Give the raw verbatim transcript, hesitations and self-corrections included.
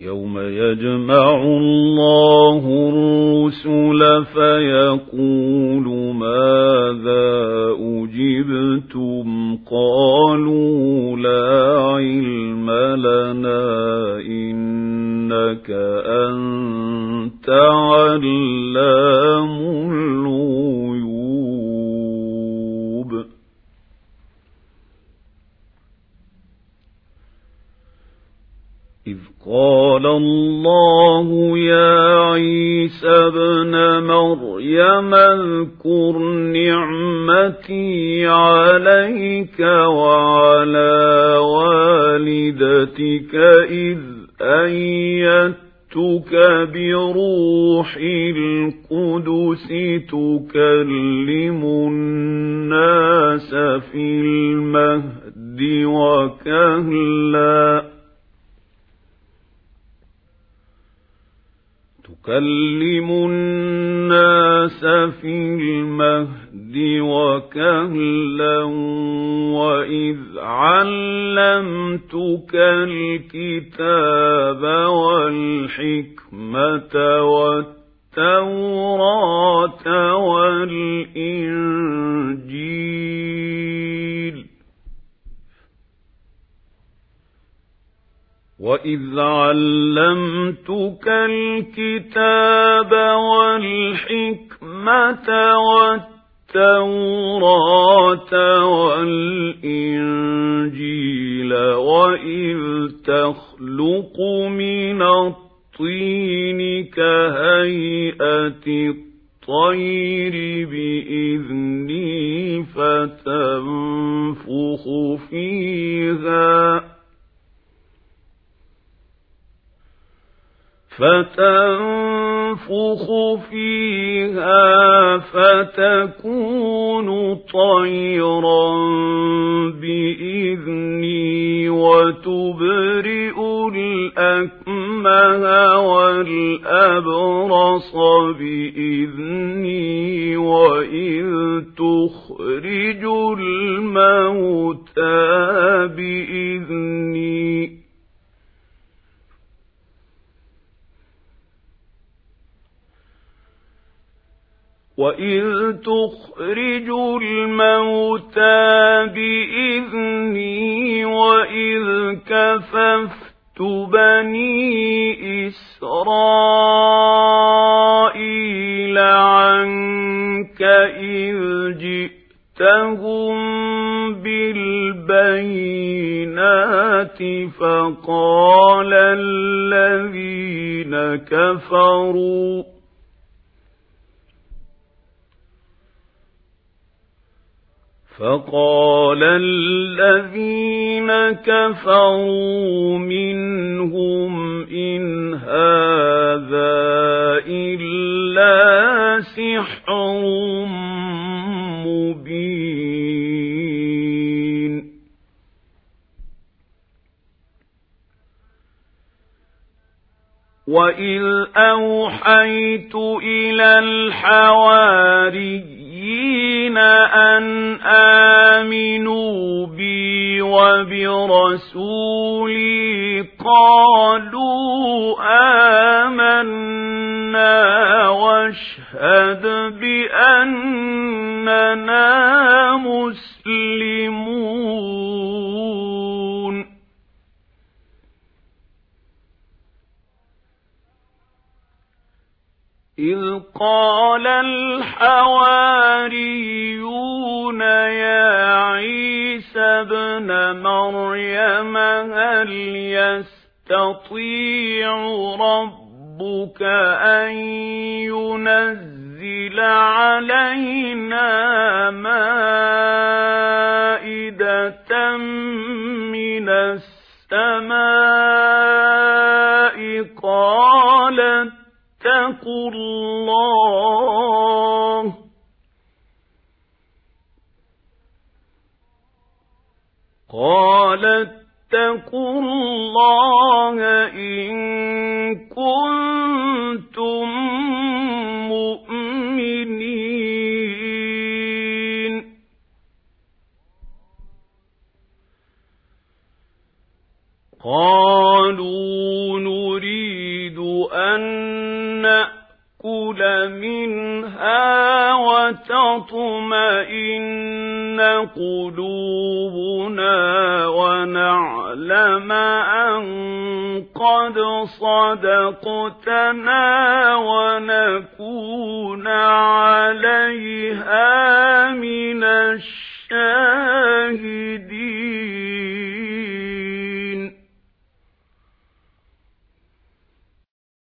يوم يجمع الله الرسل فيقول ماذا أجبتم قالوا لا علم لنا إنك أنت علام الغيوب. إذ قال الله يا عيسى ابن مريم اذكر نعمتي عليك وعلى والدتك إذ أيدتك بروح القدس تكلم الناس في المهد وكهلا تكلم الناس في المهد وكهلا وإذ علمتك الكتاب والحكمة والتوراة والإنجيل وإذ علمتك الكتاب والحكمة والتوراة والإنجيل وإذ تخلق من الطين كهيئة الطير بإذني فتنفخ فيها فتنفخ فيها فتكون طيرا بإذني وتبرئ الأكمه والأبرص بإذني وإذ تخرج الموتى بإذني وإذ تخرج الموتى بإذني وإذ كففت بني إسرائيل عنك إذ جئتهم بالبينات فقال الذين كفروا فقال الذين كفروا منهم إن هذا إلا سحر مبين. وإذ أوحيت إلى الحواريين أن آمنوا بي وبرسولي قالوا آمنا واشهد بأننا مسلمون. إذ قال الحواريون يا عيسى ابن مريم هل يستطيع ربك أن ينزل علينا مائدة من السماء قالت اتقوا الله قال اتقوا الله إن كنتم مؤمنين. قالوا نريد منها وتطمئن قلوبنا ونعلم أن قد صدقتنا ونكون عليها من الشهداء